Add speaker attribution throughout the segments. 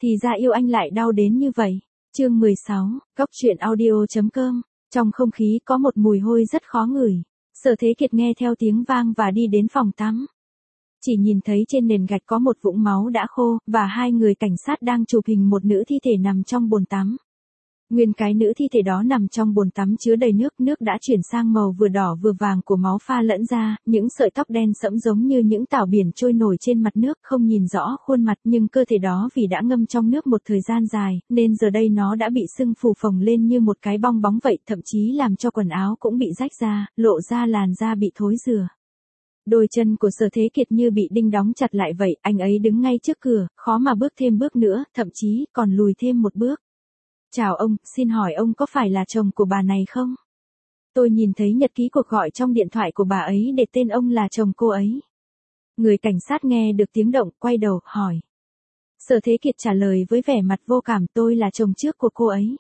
Speaker 1: Thì ra yêu anh lại đau đến như vậy. Chương 16, Cốc truyện audio.com. Trong không khí có một mùi hôi rất khó ngửi. Sở Thế Kiệt nghe theo tiếng vang và đi đến phòng tắm. Chỉ nhìn thấy trên nền gạch có một vũng máu đã khô, và hai người cảnh sát đang chụp hình một nữ thi thể nằm trong bồn tắm. Nguyên cái nữ thi thể đó nằm trong bồn tắm chứa đầy nước, nước đã chuyển sang màu vừa đỏ vừa vàng của máu pha lẫn ra, những sợi tóc đen sẫm giống như những tảo biển trôi nổi trên mặt nước, không nhìn rõ khuôn mặt, nhưng cơ thể đó vì đã ngâm trong nước một thời gian dài, nên giờ đây nó đã bị sưng phù phồng lên như một cái bong bóng vậy, thậm chí làm cho quần áo cũng bị rách ra, lộ ra làn da bị thối rữa. Đôi chân của Sở Thế Kiệt như bị đinh đóng chặt lại vậy, anh ấy đứng ngay trước cửa, khó mà bước thêm bước nữa, thậm chí còn lùi thêm một bước. Chào ông, xin hỏi ông có phải là chồng của bà này không? Tôi nhìn thấy nhật ký cuộc gọi trong điện thoại của bà ấy để tên ông là chồng cô ấy. Người cảnh sát nghe được tiếng động, quay đầu, hỏi. Sở Thế Kiệt trả lời với vẻ mặt vô cảm, tôi là chồng trước của cô ấy.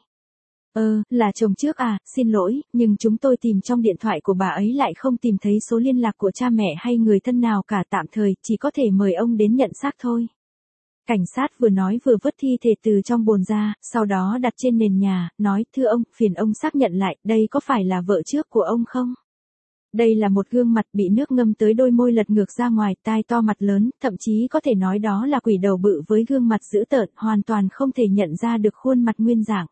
Speaker 1: Là chồng trước à, xin lỗi, nhưng chúng tôi tìm trong điện thoại của bà ấy lại không tìm thấy số liên lạc của cha mẹ hay người thân nào cả, tạm thời, chỉ có thể mời ông đến nhận xác thôi. Cảnh sát vừa nói vừa vớt thi thể từ trong bồn ra, sau đó đặt trên nền nhà, nói, thưa ông, phiền ông xác nhận lại, đây có phải là vợ trước của ông không? Đây là một gương mặt bị nước ngâm tới đôi môi lật ngược ra ngoài, tai to mặt lớn, thậm chí có thể nói đó là quỷ đầu bự với gương mặt dữ tợn, hoàn toàn không thể nhận ra được khuôn mặt nguyên dạng.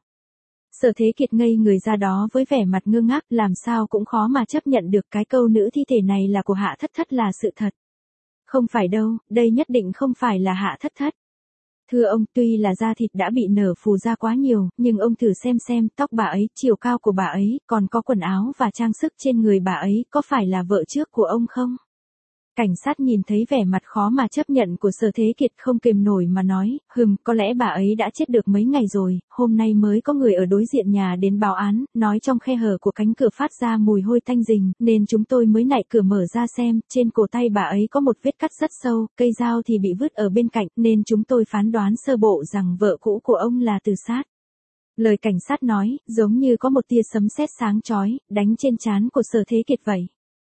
Speaker 1: Sở Thế Kiệt ngây người ra đó với vẻ mặt ngơ ngác, làm sao cũng khó mà chấp nhận được cái câu nữ thi thể này là của Hạ Thất Thất là sự thật. Không phải đâu, đây nhất định không phải là Hạ Thất Thất. Thưa ông, tuy là da thịt đã bị nở phù ra quá nhiều, nhưng ông thử xem, tóc bà ấy, chiều cao của bà ấy, còn có quần áo và trang sức trên người bà ấy, có phải là vợ trước của ông không? Cảnh sát nhìn thấy vẻ mặt khó mà chấp nhận của Sở Thế Kiệt không kềm nổi mà nói, có lẽ bà ấy đã chết được mấy ngày rồi, hôm nay mới có người ở đối diện nhà đến báo án, nói trong khe hở của cánh cửa phát ra mùi hôi tanh rình, nên chúng tôi mới nạy cửa mở ra xem, trên cổ tay bà ấy có một vết cắt rất sâu, cây dao thì bị vứt ở bên cạnh, nên chúng tôi phán đoán sơ bộ rằng vợ cũ của ông là tự sát. Lời cảnh sát nói, giống như có một tia sấm sét sáng chói, đánh trên trán của Sở Thế Kiệt vậy.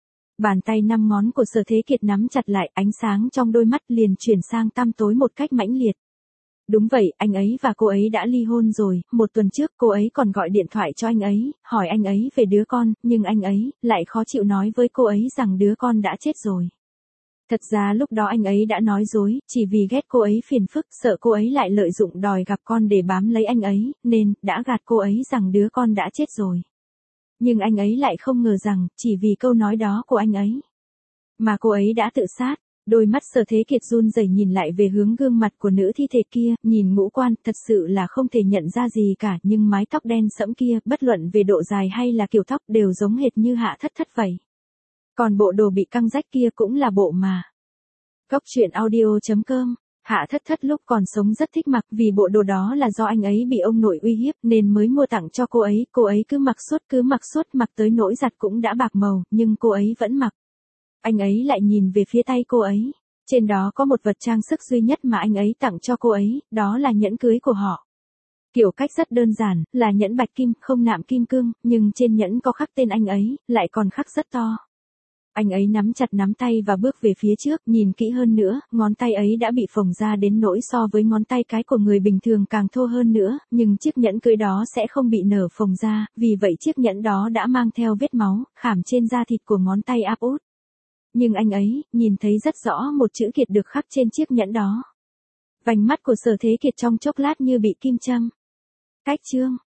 Speaker 1: Bàn tay 5 ngón của Sở Thế Kiệt nắm chặt lại, ánh sáng trong đôi mắt liền chuyển sang tăm tối một cách mãnh liệt. Đúng vậy, anh ấy và cô ấy đã ly hôn rồi, một tuần trước cô ấy còn gọi điện thoại cho anh ấy, hỏi anh ấy về đứa con, nhưng anh ấy lại khó chịu nói với cô ấy rằng đứa con đã chết rồi. Thật ra lúc đó anh ấy đã nói dối, chỉ vì ghét cô ấy phiền phức, sợ cô ấy lại lợi dụng đòi gặp con để bám lấy anh ấy, nên đã gạt cô ấy rằng đứa con đã chết rồi. Nhưng anh ấy lại không ngờ rằng, chỉ vì câu nói đó của anh ấy, mà cô ấy đã tự sát. Đôi mắt Sở Thế Kiệt run rẩy nhìn lại về hướng gương mặt của nữ thi thể kia, nhìn ngũ quan, thật sự là không thể nhận ra gì cả, nhưng mái tóc đen sẫm kia, bất luận về độ dài hay là kiểu tóc đều giống hệt như Hạ Thất Thất vậy. Còn bộ đồ bị căng rách kia cũng là bộ mà. Cốc truyện audio.com. Hạ Thất Thất lúc còn sống rất thích mặc, vì bộ đồ đó là do anh ấy bị ông nội uy hiếp nên mới mua tặng cho cô ấy cứ mặc suốt, mặc tới nỗi giặt cũng đã bạc màu, nhưng cô ấy vẫn mặc. Anh ấy lại nhìn về phía tay cô ấy, trên đó có một vật trang sức duy nhất mà anh ấy tặng cho cô ấy, đó là nhẫn cưới của họ. Kiểu cách rất đơn giản, là nhẫn bạch kim, không nạm kim cương, nhưng trên nhẫn có khắc tên anh ấy, lại còn khắc rất to. Anh ấy nắm chặt nắm tay và bước về phía trước, nhìn kỹ hơn nữa, ngón tay ấy đã bị phồng ra đến nỗi so với ngón tay cái của người bình thường càng thô hơn nữa, nhưng chiếc nhẫn cưới đó sẽ không bị nở phồng ra, vì vậy chiếc nhẫn đó đã mang theo vết máu, khảm trên da thịt của ngón tay áp út. Nhưng anh ấy, nhìn thấy rất rõ một chữ Kiệt được khắc trên chiếc nhẫn đó. Vành mắt của Sở Thế Kiệt trong chốc lát như bị kim châm. Cách chương.